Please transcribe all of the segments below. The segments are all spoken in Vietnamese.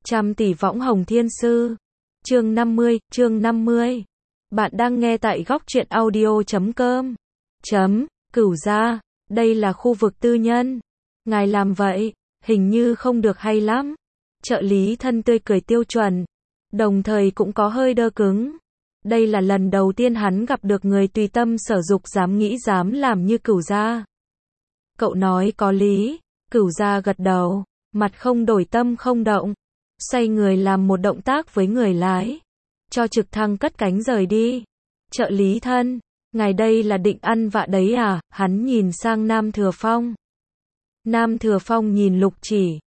Trăm tỷ võng hồng thiên sư. Chương 50. Bạn đang nghe tại góc truyện audio.com. Cửu gia, đây là khu vực tư nhân. Ngài làm vậy, hình như không được hay lắm. Trợ lý thân tươi cười tiêu chuẩn, đồng thời cũng có hơi đơ cứng. Đây là lần đầu tiên hắn gặp được người tùy tâm sở dục dám nghĩ dám làm như Cửu gia. Cậu nói có lý, Cửu gia gật đầu, mặt không đổi tâm không động. Xoay người làm một động tác với người lái, cho trực thăng cất cánh rời đi. Trợ lý thân, ngài đây là định ăn vạ đấy à? Hắn nhìn sang Nam Thừa Phong. Nam Thừa Phong nhìn Lục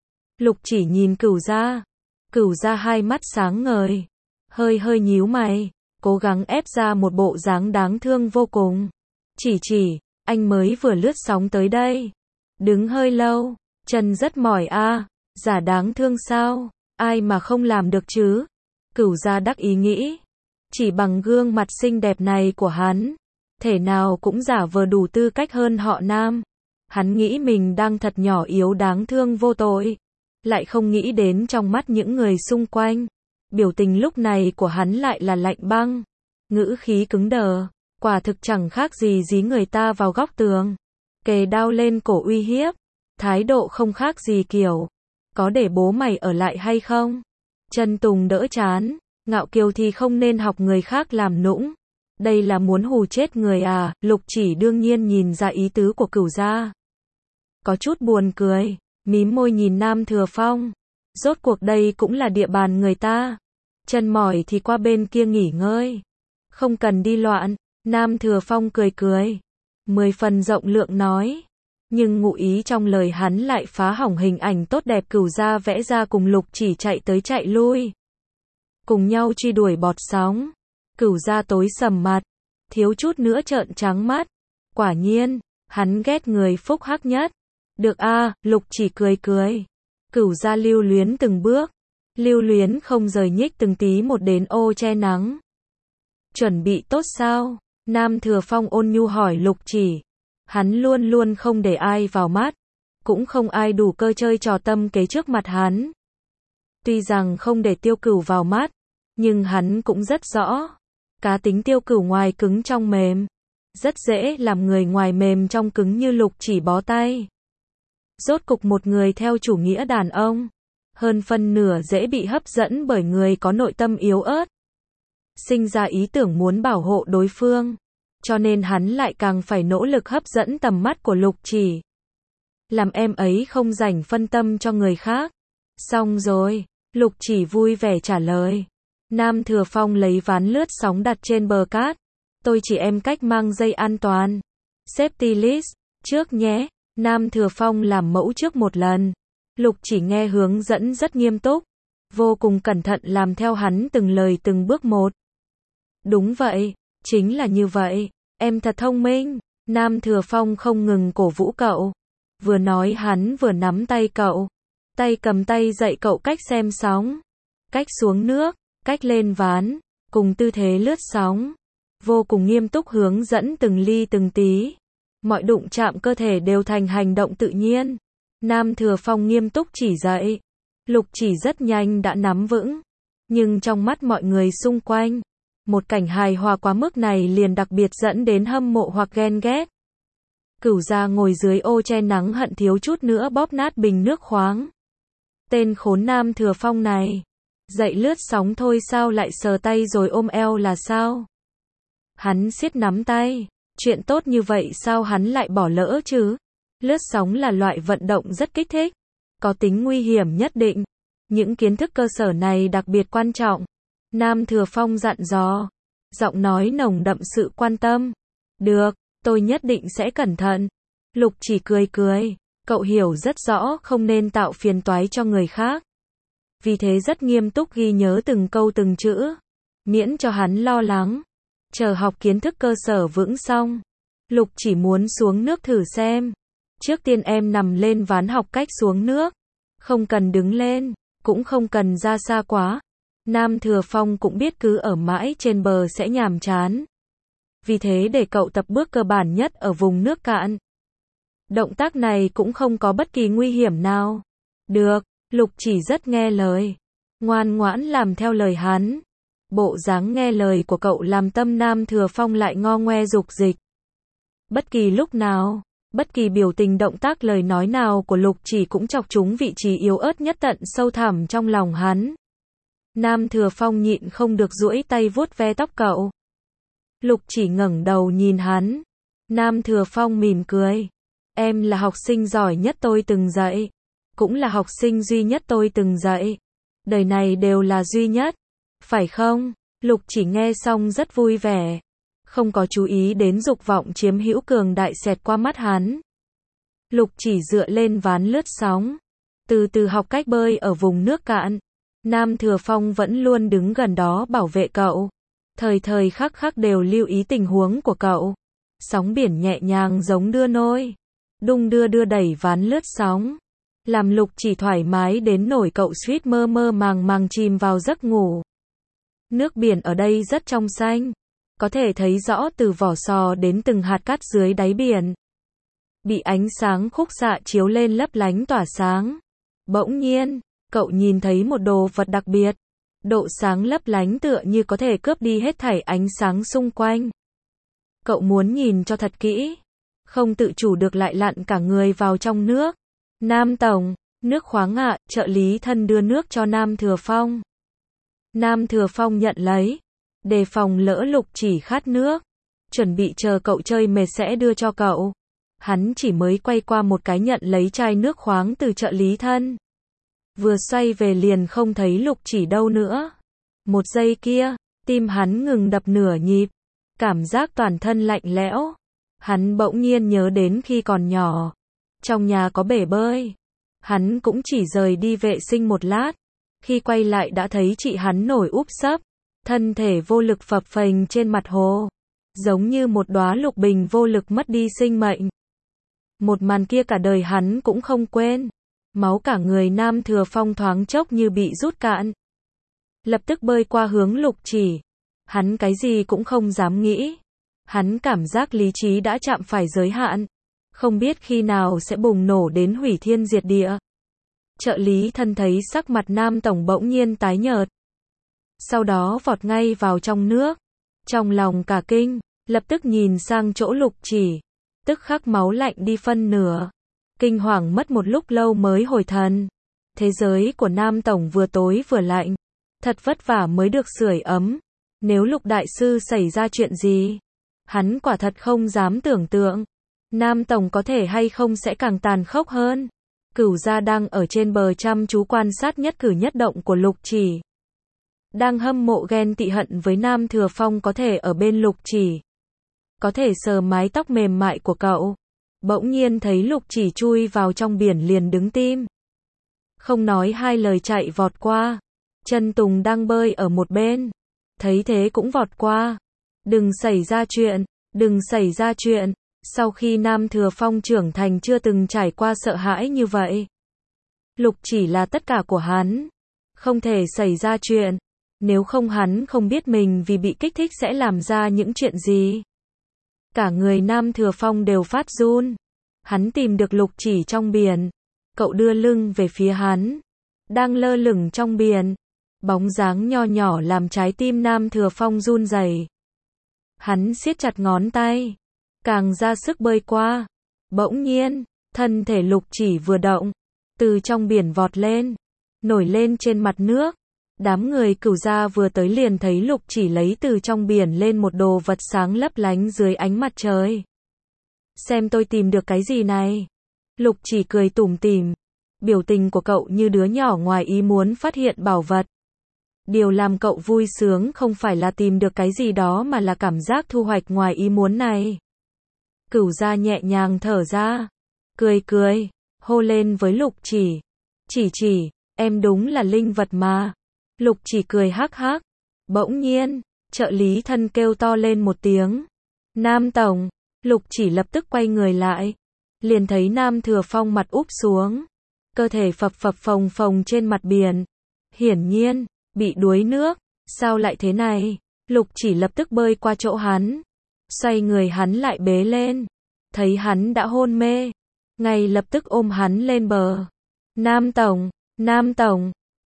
Chỉ nhìn Cửu gia. Cửu gia hai mắt sáng ngời, hơi nhíu mày, cố gắng ép ra một bộ dáng đáng thương vô cùng. Chỉ, anh mới vừa lướt sóng tới đây, đứng hơi lâu, chân rất mỏi a, giả đáng thương sao? Ai mà không làm được chứ? Cửu gia đắc ý nghĩ. Chỉ bằng gương mặt xinh đẹp này của hắn, thể nào cũng giả vờ đủ tư cách hơn họ Nam. Hắn nghĩ mình đang thật nhỏ yếu đáng thương vô tội, lại không nghĩ đến trong mắt những người xung quanh, biểu tình lúc này của hắn lại là lạnh băng, ngữ khí cứng đờ, quả thực chẳng khác gì dí người ta vào góc tường, kề đao lên cổ uy hiếp, thái độ không khác gì kiểu, có để bố mày ở lại hay không? Chân Tùng đỡ chán, ngạo kiều thì không nên học người khác làm nũng. Đây là muốn hù chết người à? Lục Chỉ đương nhiên nhìn ra ý tứ của Cửu gia. Có chút buồn cười, mím môi nhìn Nam Thừa Phong. Rốt cuộc đây cũng là địa bàn người ta. Chân mỏi thì qua bên kia nghỉ ngơi. Không cần đi loạn. Nam Thừa Phong cười. 10 phần rộng lượng nói. Nhưng ngụ ý trong lời hắn lại phá hỏng hình ảnh tốt đẹp Cửu gia vẽ ra cùng Lục Chỉ chạy tới chạy lui, cùng nhau truy đuổi bọt sóng. Cửu gia tối sầm mặt, thiếu chút nữa trợn trắng mắt. Quả nhiên, hắn ghét người phúc hắc nhất. Được a, Lục Chỉ cười. Cửu gia lưu luyến từng bước, lưu luyến không rời nhích từng tí một đến ô che nắng. Chuẩn bị tốt sao? Nam Thừa Phong ôn nhu hỏi Lục Chỉ. Hắn luôn không để ai vào mắt, cũng không ai đủ cơ chơi trò tâm kế trước mặt hắn. Tuy rằng không để Tiêu Cửu vào mắt, nhưng hắn cũng rất rõ, cá tính Tiêu Cửu ngoài cứng trong mềm, rất dễ làm người ngoài mềm trong cứng như Lục Chỉ bó tay. Rốt cục một người theo chủ nghĩa đàn ông, hơn phân nửa dễ bị hấp dẫn bởi người có nội tâm yếu ớt, sinh ra ý tưởng muốn bảo hộ đối phương. Cho nên hắn lại càng phải nỗ lực hấp dẫn tầm mắt của Lục Chỉ. Làm em ấy không rảnh phân tâm cho người khác. Xong rồi, Lục Chỉ vui vẻ trả lời. Nam Thừa Phong lấy ván lướt sóng đặt trên bờ cát. Tôi chỉ em cách mang dây an toàn. Safety list, trước nhé. Nam Thừa Phong làm mẫu trước một lần. Lục Chỉ nghe hướng dẫn rất nghiêm túc, vô cùng cẩn thận làm theo hắn từng lời từng bước một. Đúng vậy. Chính là như vậy, em thật thông minh. Nam Thừa Phong không ngừng cổ vũ cậu. Vừa nói hắn vừa nắm tay cậu. Tay cầm tay dạy cậu cách xem sóng, cách xuống nước, cách lên ván, cùng tư thế lướt sóng. Vô cùng nghiêm túc hướng dẫn từng ly từng tí. Mọi đụng chạm cơ thể đều thành hành động tự nhiên. Nam Thừa Phong nghiêm túc chỉ dạy. Lục Chỉ rất nhanh đã nắm vững. Nhưng trong mắt mọi người xung quanh, một cảnh hài hòa quá mức này liền đặc biệt dẫn đến hâm mộ hoặc ghen ghét. Cửu gia ngồi dưới ô che nắng hận thiếu chút nữa bóp nát bình nước khoáng. Tên khốn Nam Thừa Phong này, dậy lướt sóng thôi sao lại sờ tay rồi ôm eo là sao? Hắn siết nắm tay, chuyện tốt như vậy sao hắn lại bỏ lỡ chứ? Lướt sóng là loại vận động rất kích thích, có tính nguy hiểm nhất định. Những kiến thức cơ sở này đặc biệt quan trọng. Nam Thừa Phong dặn dò, giọng nói nồng đậm sự quan tâm. Được, tôi nhất định sẽ cẩn thận. Lục Chỉ cười, cậu hiểu rất rõ không nên tạo phiền toái cho người khác. Vì thế rất nghiêm túc ghi nhớ từng câu từng chữ, miễn cho hắn lo lắng. Chờ học kiến thức cơ sở vững xong, Lục Chỉ muốn xuống nước thử xem. Trước tiên em nằm lên ván học cách xuống nước, không cần đứng lên, cũng không cần ra xa quá. Nam Thừa Phong cũng biết cứ ở mãi trên bờ sẽ nhàm chán. Vì thế để cậu tập bước cơ bản nhất ở vùng nước cạn. Động tác này cũng không có bất kỳ nguy hiểm nào. Được, Lục Chỉ rất nghe lời. ngoan ngoãn làm theo lời hắn. Bộ dáng nghe lời của cậu làm tâm Nam Thừa Phong lại ngo ngoe dục dịch. Bất kỳ lúc nào, bất kỳ biểu tình động tác lời nói nào của Lục Chỉ cũng chọc trúng vị trí yếu ớt nhất tận sâu thẳm trong lòng hắn. Nam Thừa Phong nhịn không được duỗi tay vuốt ve tóc cậu. Lục Chỉ ngẩng đầu nhìn hắn. Nam Thừa Phong mỉm cười. Em là học sinh giỏi nhất tôi từng dạy. Cũng là học sinh duy nhất tôi từng dạy. Đời này đều là duy nhất. Phải không? Lục Chỉ nghe xong rất vui vẻ. Không có chú ý đến dục vọng chiếm hữu cường đại xẹt qua mắt hắn. Lục Chỉ dựa lên ván lướt sóng. Từ từ học cách bơi ở vùng nước cạn. Nam Thừa Phong vẫn luôn đứng gần đó bảo vệ cậu. Thời thời khắc khắc đều lưu ý tình huống của cậu. Sóng biển nhẹ nhàng giống đưa nôi. Đung đưa đưa đẩy ván lướt sóng. Làm Lục Chỉ thoải mái đến nổi cậu suýt mơ mơ màng màng chìm vào giấc ngủ. Nước biển ở đây rất trong xanh. Có thể thấy rõ từ vỏ sò đến từng hạt cát dưới đáy biển. Bị ánh sáng khúc xạ chiếu lên lấp lánh tỏa sáng. Bỗng nhiên, cậu nhìn thấy một đồ vật đặc biệt. Độ sáng lấp lánh tựa như có thể cướp đi hết thảy ánh sáng xung quanh. Cậu muốn nhìn cho thật kỹ. Không tự chủ được lại lặn cả người vào trong nước. Nam Tổng, nước khoáng ạ, trợ lý thân đưa nước cho Nam Thừa Phong. Nam Thừa Phong nhận lấy. Đề phòng lỡ Lục Chỉ khát nước. Chuẩn bị chờ cậu chơi mệt sẽ đưa cho cậu. Hắn chỉ mới quay qua một cái nhận lấy chai nước khoáng từ trợ lý thân. Vừa xoay về liền không thấy Lục Chỉ đâu nữa. Một giây kia, tim hắn ngừng đập nửa nhịp. Cảm giác toàn thân lạnh lẽo. Hắn bỗng nhiên nhớ đến khi còn nhỏ. Trong nhà có bể bơi. Hắn cũng chỉ rời đi vệ sinh một lát. Khi quay lại đã thấy chị hắn nổi úp sấp. Thân thể vô lực phập phềnh trên mặt hồ. Giống như một đóa lục bình vô lực mất đi sinh mệnh. Một màn kia cả đời hắn cũng không quên. Máu cả người Nam Thừa Phong thoáng chốc như bị rút cạn. Lập tức bơi qua hướng Lục Chỉ. Hắn cái gì cũng không dám nghĩ. Hắn cảm giác lý trí đã chạm phải giới hạn. Không biết khi nào sẽ bùng nổ đến hủy thiên diệt địa. Trợ lý thân thấy sắc mặt Nam Tổng bỗng nhiên tái nhợt. Sau đó vọt ngay vào trong nước. Trong lòng cả kinh, lập tức nhìn sang chỗ Lục Chỉ. Tức khắc máu lạnh đi phân nửa. Kinh hoàng mất một lúc lâu mới hồi thần. Thế giới của Nam Tổng vừa tối vừa lạnh. Thật vất vả mới được sưởi ấm. Nếu Lục Đại Sư xảy ra chuyện gì, hắn quả thật không dám tưởng tượng. Nam Tổng có thể hay không sẽ càng tàn khốc hơn. Cửu Gia đang ở trên bờ chăm chú quan sát nhất cử nhất động của Lục Chỉ. Đang hâm mộ ghen tị hận với Nam Thừa Phong có thể ở bên Lục Chỉ. Có thể sờ mái tóc mềm mại của cậu. Bỗng nhiên thấy Lục Chỉ chui vào trong biển liền đứng tim. Không nói hai lời chạy vọt qua. Chân Tùng đang bơi ở một bên. Thấy thế cũng vọt qua. Đừng xảy ra chuyện, đừng xảy ra chuyện. Sau khi Nam Thừa Phong trưởng thành chưa từng trải qua sợ hãi như vậy. Lục Chỉ là tất cả của hắn. Không thể xảy ra chuyện. Nếu không hắn không biết mình vì bị kích thích sẽ làm ra những chuyện gì. Cả người Nam Thừa Phong đều phát run. Hắn tìm được Lục Chỉ trong biển. Cậu đưa lưng về phía hắn. Đang lơ lửng trong biển. Bóng dáng nho nhỏ làm trái tim Nam Thừa Phong run rẩy. Hắn siết chặt ngón tay. Càng ra sức bơi qua. Bỗng nhiên, thân thể Lục Chỉ vừa động. Từ trong biển vọt lên. Nổi lên trên mặt nước. Đám người Cửu Gia vừa tới liền thấy Lục Chỉ lấy từ trong biển lên một đồ vật sáng lấp lánh dưới ánh mặt trời. Xem tôi tìm được cái gì này. Lục Chỉ cười tủm tỉm. Biểu tình của cậu như đứa nhỏ ngoài ý muốn phát hiện bảo vật. Điều làm cậu vui sướng không phải là tìm được cái gì đó mà là cảm giác thu hoạch ngoài ý muốn này. Cửu Gia nhẹ nhàng thở ra. Cười cười. Hô lên với Lục Chỉ. Chỉ, em đúng là linh vật mà. Lục Chỉ cười hắc hắc. Bỗng nhiên, trợ lý thân kêu to lên một tiếng. Nam Tổng. Lục Chỉ lập tức quay người lại. Liền thấy Nam Thừa Phong mặt úp xuống. Cơ thể phập phập phồng phồng trên mặt biển. Hiển nhiên, bị đuối nước. Sao lại thế này? Lục Chỉ lập tức bơi qua chỗ hắn. Xoay người hắn lại bế lên. Thấy hắn đã hôn mê. Ngay lập tức ôm hắn lên bờ. Nam Tổng,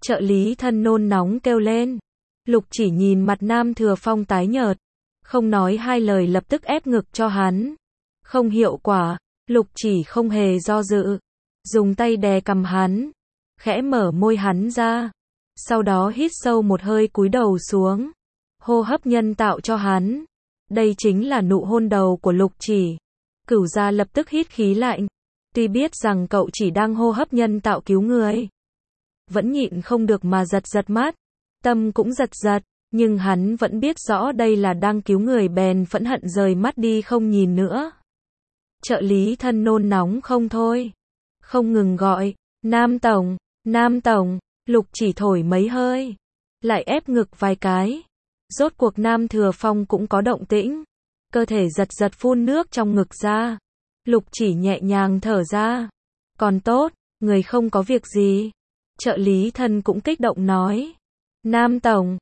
Trợ lý thân nôn nóng kêu lên. Lục Chỉ nhìn mặt Nam Thừa Phong tái nhợt, không nói hai lời lập tức ép ngực cho hắn. Không hiệu quả, Lục Chỉ không hề do dự, dùng tay đè cằm hắn, khẽ mở môi hắn ra, sau đó hít sâu một hơi cúi đầu xuống, hô hấp nhân tạo cho hắn. Đây chính là nụ hôn đầu của Lục Chỉ. Cửu Gia lập tức hít khí lạnh, tuy biết rằng cậu chỉ đang hô hấp nhân tạo cứu người, vẫn nhịn không được mà giật giật mắt, tâm cũng giật giật, nhưng hắn vẫn biết rõ đây là đang cứu người bèn phẫn hận rời mắt đi không nhìn nữa. Trợ lý thân nôn nóng không thôi, không ngừng gọi, Nam Tổng, Nam Tổng. Lục Chỉ thổi mấy hơi, lại ép ngực vài cái. Rốt cuộc Nam Thừa Phong cũng có động tĩnh, cơ thể giật giật phun nước trong ngực ra. Lục Chỉ nhẹ nhàng thở ra, còn tốt, người không có việc gì. Trợ lý thân cũng kích động nói, Nam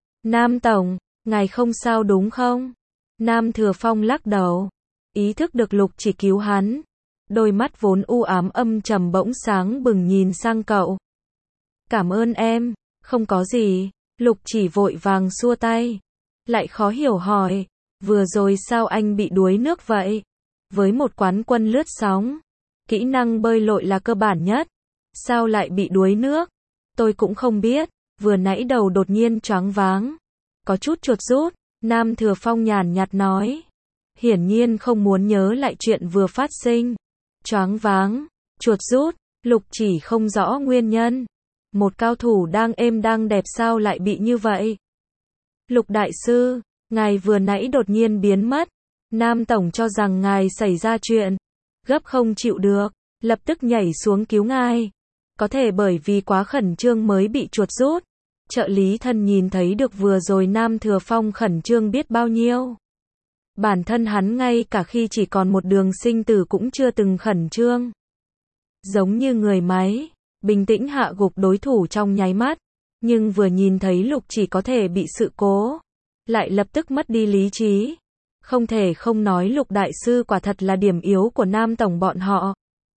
Tổng, ngài không sao đúng không? Nam Thừa Phong lắc đầu, ý thức được Lục Chỉ cứu hắn, đôi mắt vốn u ám âm trầm bỗng sáng bừng nhìn sang cậu. Cảm ơn em, không có gì. Lục Chỉ vội vàng xua tay, lại khó hiểu hỏi, vừa rồi sao anh bị đuối nước vậy? Với một quán quân lướt sóng, kỹ năng bơi lội là cơ bản nhất, sao lại bị đuối nước? Tôi cũng không biết, vừa nãy đầu đột nhiên choáng váng, có chút chuột rút. Nam Thừa Phong nhàn nhạt nói, hiển nhiên không muốn nhớ lại chuyện vừa phát sinh. Choáng váng, chuột rút, Lục Chỉ không rõ nguyên nhân. Một cao thủ đang êm đang đẹp sao lại bị như vậy? Lục đại sư, ngài vừa nãy đột nhiên biến mất. Nam Tổng cho rằng ngài xảy ra chuyện, gấp không chịu được, lập tức nhảy xuống cứu ngài. Có thể bởi vì quá khẩn trương mới bị chuột rút. Trợ lý thân nhìn thấy được vừa rồi Nam Thừa Phong khẩn trương biết bao nhiêu. Bản thân hắn ngay cả khi chỉ còn một đường sinh tử cũng chưa từng khẩn trương. Giống như người máy, bình tĩnh hạ gục đối thủ trong nháy mắt. Nhưng vừa nhìn thấy Lục Chỉ có thể bị sự cố, lại lập tức mất đi lý trí. Không thể không nói Lục đại sư quả thật là điểm yếu của Nam Tổng bọn họ.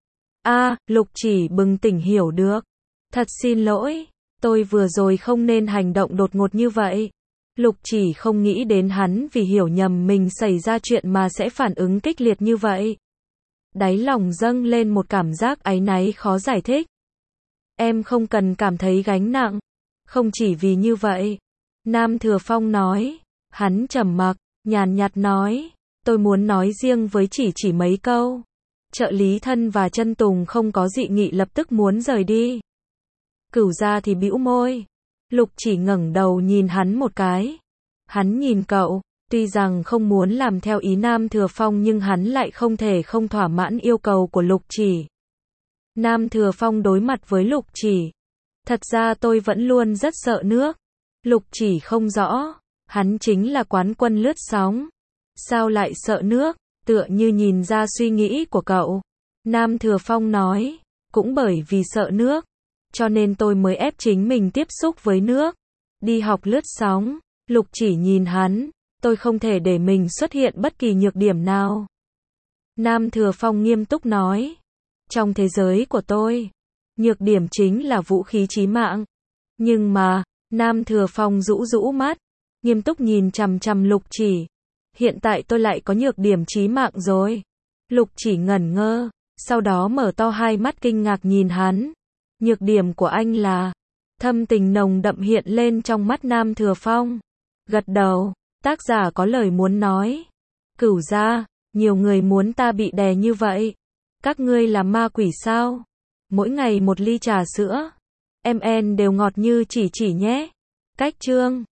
Lục Chỉ bừng tỉnh hiểu được. Thật xin lỗi, tôi vừa rồi không nên hành động đột ngột như vậy. Lục Chỉ không nghĩ đến hắn vì hiểu nhầm mình xảy ra chuyện mà sẽ phản ứng kịch liệt như vậy. Đáy lòng dâng lên một cảm giác áy náy khó giải thích. Em không cần cảm thấy gánh nặng. Không chỉ vì như vậy. Nam Thừa Phong nói. Hắn trầm mặc, nhàn nhạt nói. Tôi muốn nói riêng với chỉ mấy câu. Trợ lý thân và Chân Tùng không có dị nghị lập tức muốn rời đi. Cửu Gia thì bĩu môi. Lục Chỉ ngẩng đầu nhìn hắn một cái. Hắn nhìn cậu, tuy rằng không muốn làm theo ý Nam Thừa Phong nhưng hắn lại không thể không thỏa mãn yêu cầu của Lục Chỉ. Nam Thừa Phong đối mặt với Lục Chỉ. Thật ra tôi vẫn luôn rất sợ nước. Lục Chỉ không rõ, hắn chính là quán quân lướt sóng. Sao lại sợ nước? Tựa như nhìn ra suy nghĩ của cậu. Nam Thừa Phong nói, cũng bởi vì sợ nước, cho nên tôi mới ép chính mình tiếp xúc với nước. Đi học lướt sóng. Lục Chỉ nhìn hắn, tôi không thể để mình xuất hiện bất kỳ nhược điểm nào. Nam Thừa Phong nghiêm túc nói, trong thế giới của tôi, nhược điểm chính là vũ khí chí mạng. Nhưng mà, Nam Thừa Phong rũ rũ mắt, nghiêm túc nhìn chằm chằm Lục Chỉ. Hiện tại tôi lại có nhược điểm chí mạng rồi. Lục Chỉ ngẩn ngơ, sau đó mở to hai mắt kinh ngạc nhìn hắn. Nhược điểm của anh là... Thâm tình nồng đậm hiện lên trong mắt Nam Thừa Phong. Gật đầu, tác giả có lời muốn nói. Cửu Gia, nhiều người muốn ta bị đè như vậy. Các ngươi là ma quỷ sao? Mỗi ngày một ly trà sữa. MN đều ngọt như chỉ nhé. Cách chương